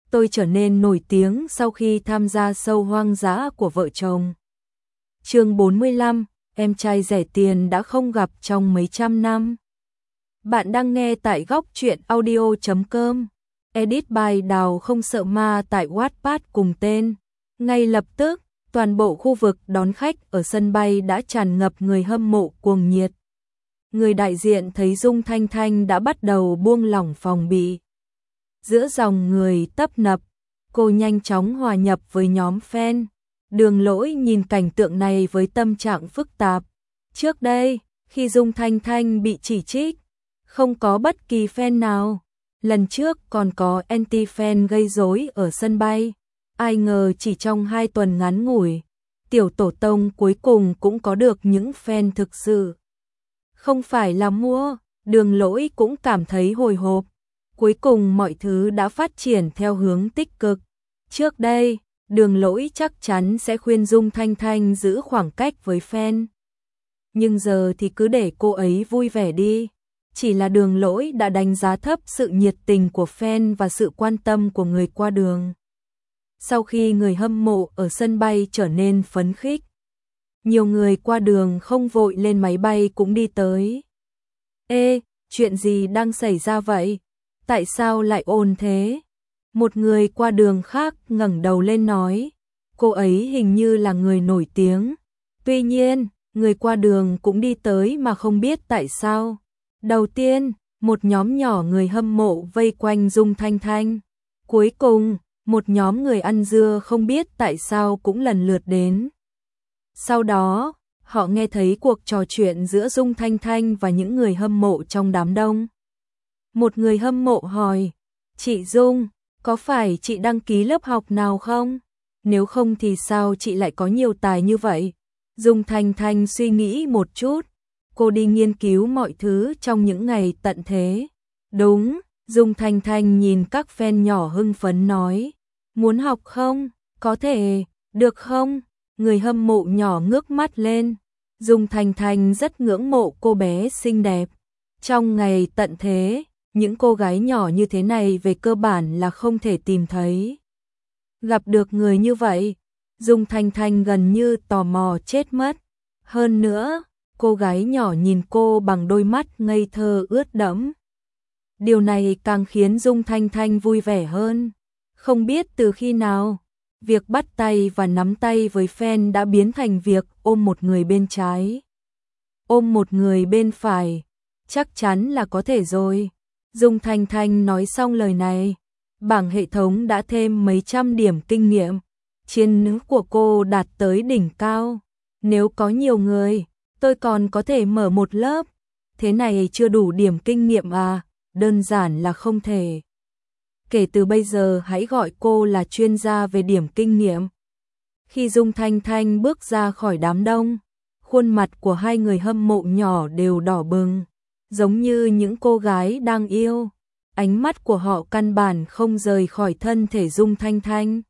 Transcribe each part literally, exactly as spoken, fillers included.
tôi trở nên nổi tiếng sau khi tham gia show hoang dã của vợ chồng. Chương bốn mươi lăm, em trai rẻ tiền đã không gặp trong mấy trăm năm. Bạn đang nghe tại góc truyện audio chấm com. Edit by Đào không sợ ma tại Wattpad cùng tên. Ngay lập tức, toàn bộ khu vực đón khách ở sân bay đã tràn ngập người hâm mộ cuồng nhiệt. Người đại diện thấy Dung Thanh Thanh đã bắt đầu buông lỏng phòng bị. Giữa dòng người tấp nập, cô nhanh chóng hòa nhập với nhóm fan. Đường Lỗi nhìn cảnh tượng này với tâm trạng phức tạp. Trước đây, khi Dung Thanh Thanh bị chỉ trích, không có bất kỳ fan nào. Lần trước còn có anti-fan gây rối ở sân bay. Ai ngờ chỉ trong hai tuần ngắn ngủi, tiểu tổ tông cuối cùng cũng có được những fan thực sự. Không phải là mua, Đường Lỗi cũng cảm thấy hồi hộp. Cuối cùng mọi thứ đã phát triển theo hướng tích cực. Trước đây, Đường Lỗi chắc chắn sẽ khuyên Dung Thanh Thanh giữ khoảng cách với fan. Nhưng giờ thì cứ để cô ấy vui vẻ đi. Chỉ là Đường Lỗi đã đánh giá thấp sự nhiệt tình của fan và sự quan tâm của người qua đường. Sau khi người hâm mộ ở sân bay trở nên phấn khích, nhiều người qua đường không vội lên máy bay cũng đi tới. Ê, chuyện gì đang xảy ra vậy? Tại sao lại ồn thế? Một người qua đường khác ngẩng đầu lên nói, cô ấy hình như là người nổi tiếng. Tuy nhiên, người qua đường cũng đi tới mà không biết tại sao. Đầu tiên, một nhóm nhỏ người hâm mộ vây quanh Dung Thanh Thanh. Cuối cùng, một nhóm người ăn dưa không biết tại sao cũng lần lượt đến. Sau đó, họ nghe thấy cuộc trò chuyện giữa Dung Thanh Thanh và những người hâm mộ trong đám đông. Một người hâm mộ hỏi, chị Dung, có phải chị đăng ký lớp học nào không? Nếu không thì sao chị lại có nhiều tài như vậy? Dung Thanh Thanh suy nghĩ một chút. Cô đi nghiên cứu mọi thứ trong những ngày tận thế. Đúng, Dung Thanh Thanh nhìn các fan nhỏ hưng phấn nói. Muốn học không? Có thể, được không? Người hâm mộ nhỏ ngước mắt lên. Dung Thanh Thanh rất ngưỡng mộ cô bé xinh đẹp. Trong ngày tận thế, những cô gái nhỏ như thế này về cơ bản là không thể tìm thấy. Gặp được người như vậy, Dung Thanh Thanh gần như tò mò chết mất. Hơn nữa, cô gái nhỏ nhìn cô bằng đôi mắt ngây thơ ướt đẫm. Điều này càng khiến Dung Thanh Thanh vui vẻ hơn. Không biết từ khi nào, việc bắt tay và nắm tay với fan đã biến thành việc ôm một người bên trái, ôm một người bên phải. Chắc chắn là có thể rồi. Dung Thanh Thanh nói xong lời này, bảng hệ thống đã thêm mấy trăm điểm kinh nghiệm. Chiến nữ của cô đạt tới đỉnh cao. Nếu có nhiều người, tôi còn có thể mở một lớp. Thế này chưa đủ điểm kinh nghiệm à? Đơn giản là không thể. Kể từ bây giờ hãy gọi cô là chuyên gia về điểm kinh nghiệm. Khi Dung Thanh Thanh bước ra khỏi đám đông, khuôn mặt của hai người hâm mộ nhỏ đều đỏ bừng, giống như những cô gái đang yêu. Ánh mắt của họ căn bản không rời khỏi thân thể Dung Thanh Thanh.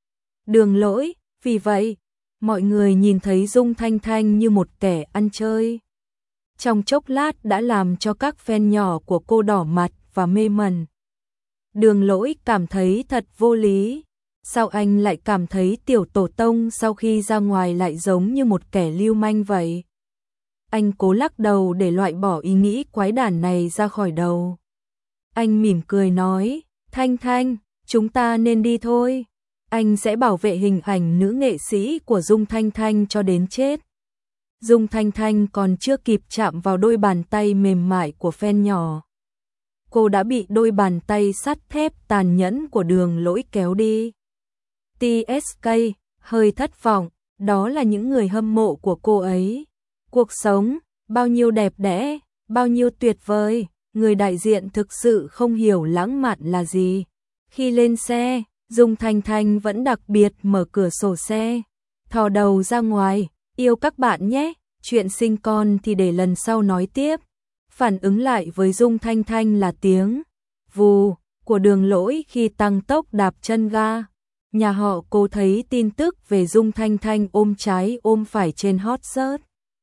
Đường Lỗi, vì vậy, mọi người nhìn thấy Dung Thanh Thanh như một kẻ ăn chơi. Trong chốc lát đã làm cho các fan nhỏ của cô đỏ mặt và mê mẩn. Đường Lỗi cảm thấy thật vô lý. Sao anh lại cảm thấy tiểu tổ tông sau khi ra ngoài lại giống như một kẻ lưu manh vậy? Anh cố lắc đầu để loại bỏ ý nghĩ quái đản này ra khỏi đầu. Anh mỉm cười nói, Thanh Thanh, chúng ta nên đi thôi. Anh sẽ bảo vệ hình ảnh nữ nghệ sĩ của Dung Thanh Thanh cho đến chết. Dung Thanh Thanh còn chưa kịp chạm vào đôi bàn tay mềm mại của fan nhỏ. Cô đã bị đôi bàn tay sắt thép tàn nhẫn của Đường Lỗi kéo đi. tê ét ca hơi thất vọng, đó là những người hâm mộ của cô ấy. Cuộc sống, bao nhiêu đẹp đẽ, bao nhiêu tuyệt vời, người đại diện thực sự không hiểu lãng mạn là gì. Khi lên xe, Dung Thanh Thanh vẫn đặc biệt mở cửa sổ xe, thò đầu ra ngoài, yêu các bạn nhé, chuyện sinh con thì để lần sau nói tiếp. Phản ứng lại với Dung Thanh Thanh là tiếng vù của Đường Lỗi khi tăng tốc đạp chân ga. Nhà họ Cô thấy tin tức về Dung Thanh Thanh ôm trái ôm phải trên hot search.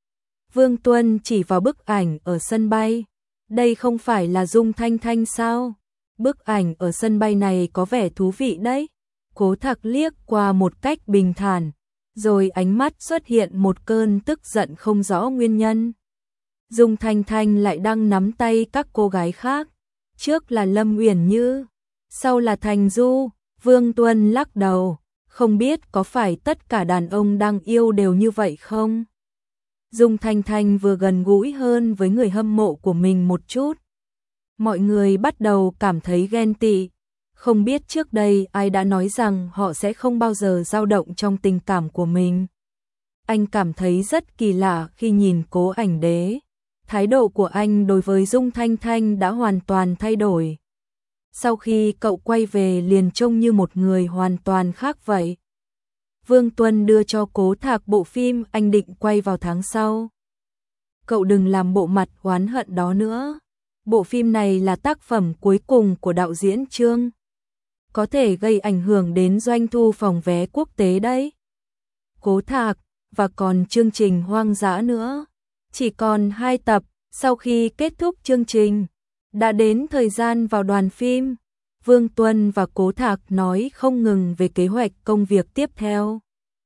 Vương Tuân chỉ vào bức ảnh ở sân bay. Đây không phải là Dung Thanh Thanh sao? Bức ảnh ở sân bay này có vẻ thú vị đấy. Cố Thạc liếc qua một cách bình thản, rồi ánh mắt xuất hiện một cơn tức giận không rõ nguyên nhân. Dung Thanh Thanh lại đang nắm tay các cô gái khác, trước là Lâm Uyển Như, sau là Thành Du. Vương Tuân lắc đầu, không biết có phải tất cả đàn ông đang yêu đều như vậy không? Dung Thanh Thanh vừa gần gũi hơn với người hâm mộ của mình một chút. Mọi người bắt đầu cảm thấy ghen tị. Không biết trước đây ai đã nói rằng họ sẽ không bao giờ dao động trong tình cảm của mình. Anh cảm thấy rất kỳ lạ khi nhìn Cố Ảnh Đế. Thái độ của anh đối với Dung Thanh Thanh đã hoàn toàn thay đổi. Sau khi cậu quay về liền trông như một người hoàn toàn khác vậy. Vương Tuân đưa cho Cố Thạc bộ phim anh định quay vào tháng sau. Cậu đừng làm bộ mặt oán hận đó nữa. Bộ phim này là tác phẩm cuối cùng của đạo diễn Trương. Có thể gây ảnh hưởng đến doanh thu phòng vé quốc tế đấy. Cố Thạc, và còn chương trình Hoang dã nữa. Chỉ còn hai tập, sau khi kết thúc chương trình, đã đến thời gian vào đoàn phim. Vương Tuân và Cố Thạc nói không ngừng về kế hoạch công việc tiếp theo.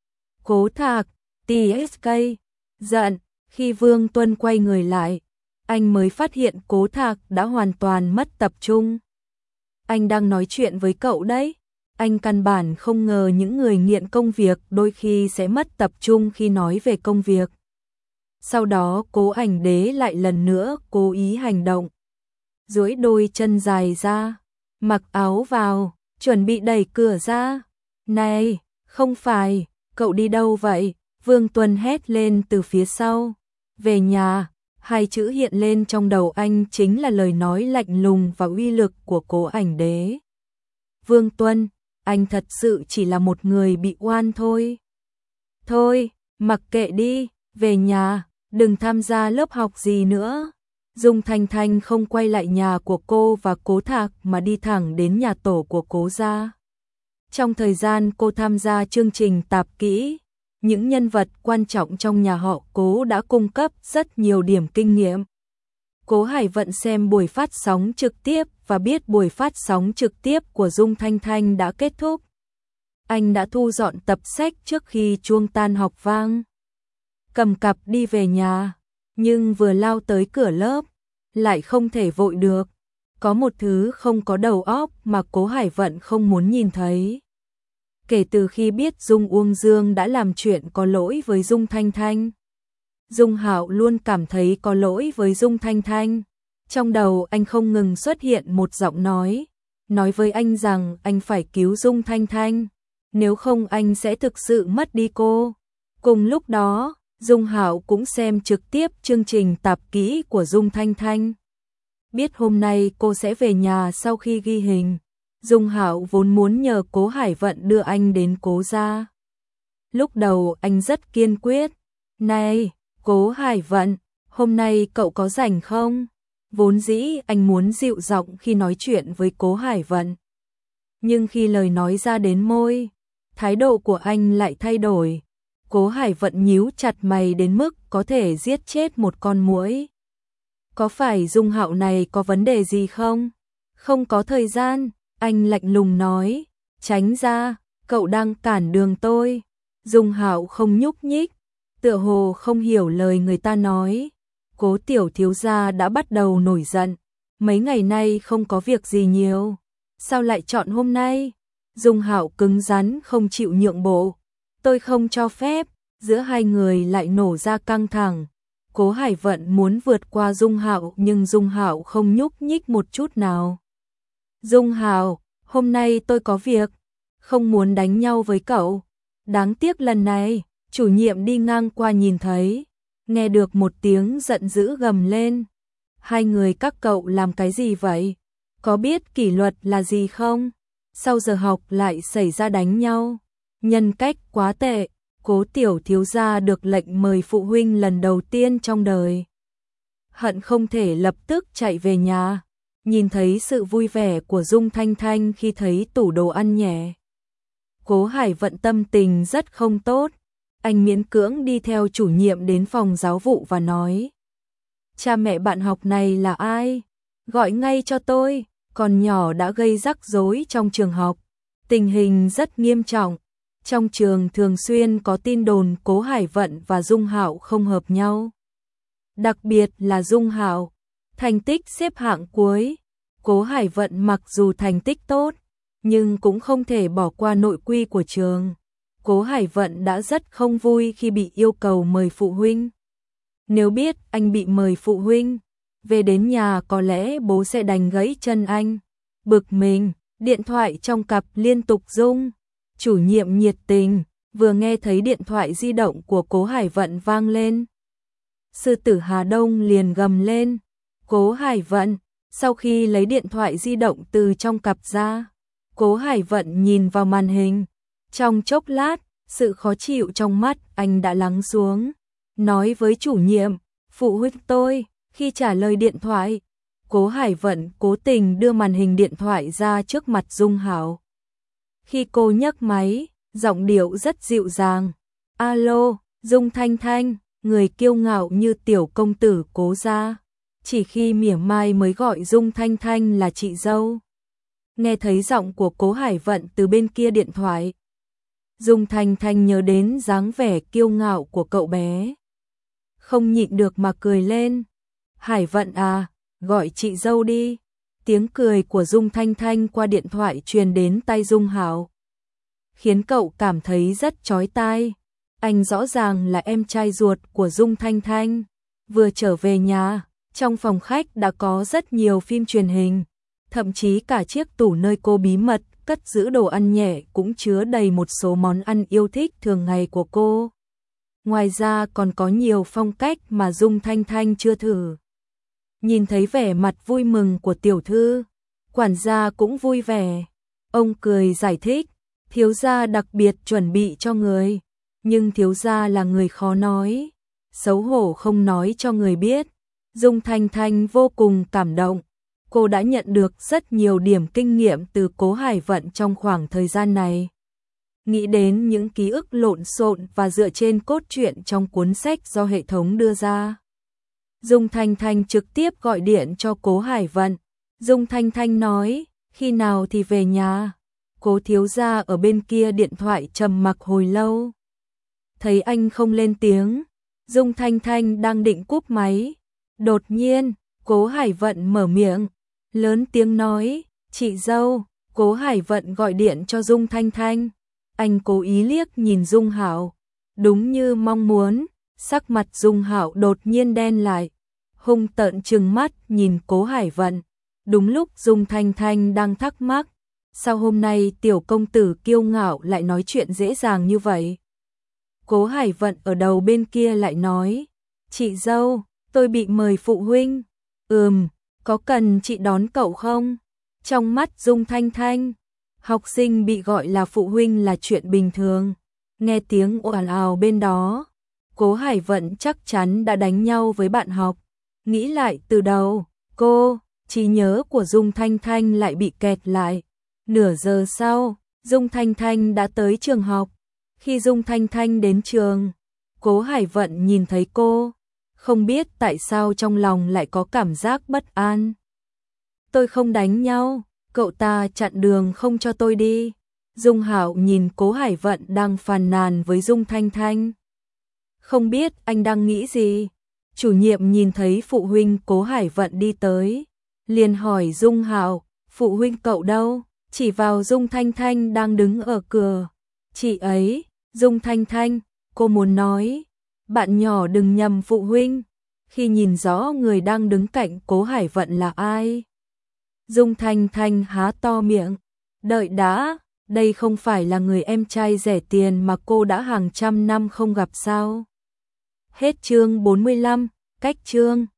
Cố Thạc, tê ét ca, giận, khi Vương Tuân quay người lại, anh mới phát hiện Cố Thạc đã hoàn toàn mất tập trung. Anh đang nói chuyện với cậu đấy. Anh căn bản không ngờ những người nghiện công việc đôi khi sẽ mất tập trung khi nói về công việc. Sau đó Cố Ảnh Đế lại lần nữa cố ý hành động. Duỗi đôi chân dài ra, mặc áo vào, chuẩn bị đẩy cửa ra. Này, không phải, cậu đi đâu vậy? Vương Tuân hét lên từ phía sau. Về nhà. Hai chữ hiện lên trong đầu anh chính là lời nói lạnh lùng và uy lực của Cố Ảnh Đế. Vương Tuân, anh thật sự chỉ là một người bị oan thôi. Thôi, mặc kệ đi, về nhà, đừng tham gia lớp học gì nữa. Dung Thanh Thanh không quay lại nhà của cô và Cố Thạc mà đi thẳng đến nhà tổ của Cố gia. Trong thời gian cô tham gia chương trình tạp kỹ, những nhân vật quan trọng trong nhà họ Cố đã cung cấp rất nhiều điểm kinh nghiệm. Cố Hải Vận xem buổi phát sóng trực tiếp và biết buổi phát sóng trực tiếp của Dung Thanh Thanh đã kết thúc. Anh đã thu dọn tập sách trước khi chuông tan học vang. Cầm cặp đi về nhà, nhưng vừa lao tới cửa lớp, lại không thể vội được. Có một thứ không có đầu óc mà Cố Hải Vận không muốn nhìn thấy. Kể từ khi biết Dung Uông Dương đã làm chuyện có lỗi với Dung Thanh Thanh, Dung Hạo luôn cảm thấy có lỗi với Dung Thanh Thanh. Trong đầu anh không ngừng xuất hiện một giọng nói, nói với anh rằng anh phải cứu Dung Thanh Thanh, nếu không anh sẽ thực sự mất đi cô. Cùng lúc đó, Dung Hạo cũng xem trực tiếp chương trình tạp kỹ của Dung Thanh Thanh. Biết hôm nay cô sẽ về nhà sau khi ghi hình, Dung Hạo vốn muốn nhờ Cố Hải Vận đưa anh đến Cố gia. Lúc đầu anh rất kiên quyết. Này, Cố Hải Vận, hôm nay cậu có rảnh không? Vốn dĩ anh muốn dịu giọng khi nói chuyện với Cố Hải Vận. Nhưng khi lời nói ra đến môi, thái độ của anh lại thay đổi. Cố Hải Vận nhíu chặt mày đến mức có thể giết chết một con muỗi. Có phải Dung Hạo này có vấn đề gì không? Không có thời gian, anh lạnh lùng nói. Tránh ra, cậu đang cản đường tôi. Dung Hạo không nhúc nhích, tựa hồ không hiểu lời người ta nói. Cố tiểu thiếu gia đã bắt đầu nổi giận. Mấy ngày nay không có việc gì nhiều, sao lại chọn hôm nay? Dung Hạo cứng rắn không chịu nhượng bộ. Tôi không cho phép. Giữa hai người lại nổ ra căng thẳng. Cố Hải Vận muốn vượt qua Dung Hạo nhưng Dung Hạo không nhúc nhích một chút nào. Dung Hạo, hôm nay tôi có việc, không muốn đánh nhau với cậu. Đáng tiếc lần này, chủ nhiệm đi ngang qua nhìn thấy, nghe được một tiếng giận dữ gầm lên. Hai người các cậu làm cái gì vậy? Có biết kỷ luật là gì không? Sau giờ học lại xảy ra đánh nhau. Nhân cách quá tệ. Cố tiểu thiếu gia được lệnh mời phụ huynh lần đầu tiên trong đời. Hận không thể lập tức chạy về nhà, nhìn thấy sự vui vẻ của Dung Thanh Thanh khi thấy tủ đồ ăn nhẹ. Cố Hải Vận tâm tình rất không tốt, anh miễn cưỡng đi theo chủ nhiệm đến phòng giáo vụ và nói. Cha mẹ bạn học này là ai? Gọi ngay cho tôi, còn nhỏ đã gây rắc rối trong trường học. Tình hình rất nghiêm trọng. Trong trường thường xuyên có tin đồn Cố Hải Vận và Dung Hạo không hợp nhau. Đặc biệt là Dung Hạo, thành tích xếp hạng cuối. Cố Hải Vận mặc dù thành tích tốt, nhưng cũng không thể bỏ qua nội quy của trường. Cố Hải Vận đã rất không vui khi bị yêu cầu mời phụ huynh. Nếu biết anh bị mời phụ huynh, về đến nhà có lẽ bố sẽ đánh gãy chân anh. Bực mình, điện thoại trong cặp liên tục rung. Chủ nhiệm nhiệt tình, vừa nghe thấy điện thoại di động của Cố Hải Vận vang lên. Sư tử Hà Đông liền gầm lên. Cố Hải Vận, sau khi lấy điện thoại di động từ trong cặp ra, Cố Hải Vận nhìn vào màn hình. Trong chốc lát, sự khó chịu trong mắt anh đã lắng xuống. Nói với chủ nhiệm, phụ huynh tôi, khi trả lời điện thoại, Cố Hải Vận cố tình đưa màn hình điện thoại ra trước mặt Dung Hạo. Khi cô nhấc máy, giọng điệu rất dịu dàng. Alo, Dung Thanh Thanh, người kiêu ngạo như tiểu công tử Cố gia. Chỉ khi mỉa mai mới gọi Dung Thanh Thanh là chị dâu. Nghe thấy giọng của Cố Hải Vận từ bên kia điện thoại, Dung Thanh Thanh nhớ đến dáng vẻ kiêu ngạo của cậu bé. Không nhịn được mà cười lên. Hải Vận à, gọi chị dâu đi. Tiếng cười của Dung Thanh Thanh qua điện thoại truyền đến tai Dung Hạo, khiến cậu cảm thấy rất chói tai. Anh rõ ràng là em trai ruột của Dung Thanh Thanh. Vừa trở về nhà, trong phòng khách đã có rất nhiều phim truyền hình, thậm chí cả chiếc tủ nơi cô bí mật cất giữ đồ ăn nhẹ cũng chứa đầy một số món ăn yêu thích thường ngày của cô. Ngoài ra còn có nhiều phong cách mà Dung Thanh Thanh chưa thử. Nhìn thấy vẻ mặt vui mừng của tiểu thư, quản gia cũng vui vẻ. Ông cười giải thích, thiếu gia đặc biệt chuẩn bị cho người, nhưng thiếu gia là người khó nói, xấu hổ không nói cho người biết. Dung Thanh Thanh vô cùng cảm động. Cô đã nhận được rất nhiều điểm kinh nghiệm từ Cố Hải Vận trong khoảng thời gian này. Nghĩ đến những ký ức lộn xộn và dựa trên cốt truyện trong cuốn sách do hệ thống đưa ra, Dung Thanh Thanh trực tiếp gọi điện cho Cố Hải Vận. Dung Thanh Thanh nói, khi nào thì về nhà? Cố thiếu gia ở bên kia điện thoại trầm mặc hồi lâu. Thấy anh không lên tiếng, Dung Thanh Thanh đang định cúp máy. Đột nhiên, Cố Hải Vận mở miệng, lớn tiếng nói, chị dâu. Cố Hải Vận gọi điện cho Dung Thanh Thanh. Anh cố ý liếc nhìn Dung Hạo, đúng như mong muốn, sắc mặt Dung Hạo đột nhiên đen lại, hung tợn trừng mắt nhìn Cố Hải Vận. Đúng lúc Dung Thanh Thanh đang thắc mắc, sao hôm nay tiểu công tử kiêu ngạo lại nói chuyện dễ dàng như vậy? Cố Hải Vận ở đầu bên kia lại nói, chị dâu, tôi bị mời phụ huynh. Ừm, có cần chị đón cậu không? Trong mắt Dung Thanh Thanh, học sinh bị gọi là phụ huynh là chuyện bình thường. Nghe tiếng ồn ào bên đó, Cố Hải Vận chắc chắn đã đánh nhau với bạn học. Nghĩ lại từ đầu, cô, trí nhớ của Dung Thanh Thanh lại bị kẹt lại. Nửa giờ sau, Dung Thanh Thanh đã tới trường học. Khi Dung Thanh Thanh đến trường, Cố Hải Vận nhìn thấy cô, không biết tại sao trong lòng lại có cảm giác bất an. Tôi không đánh nhau, cậu ta chặn đường không cho tôi đi. Dung Hạo nhìn Cố Hải Vận đang phàn nàn với Dung Thanh Thanh. Không biết anh đang nghĩ gì. Chủ nhiệm nhìn thấy phụ huynh Cố Hải Vận đi tới, liền hỏi Dung Hạo, phụ huynh cậu đâu? Chỉ vào Dung Thanh Thanh đang đứng ở cửa. Chị ấy, Dung Thanh Thanh, cô muốn nói, bạn nhỏ đừng nhầm phụ huynh. Khi nhìn rõ người đang đứng cạnh Cố Hải Vận là ai, Dung Thanh Thanh há to miệng. Đợi đã, đây không phải là người em trai rẻ tiền mà cô đã hàng trăm năm không gặp sao? Hết chương bốn mươi lăm, cách chương.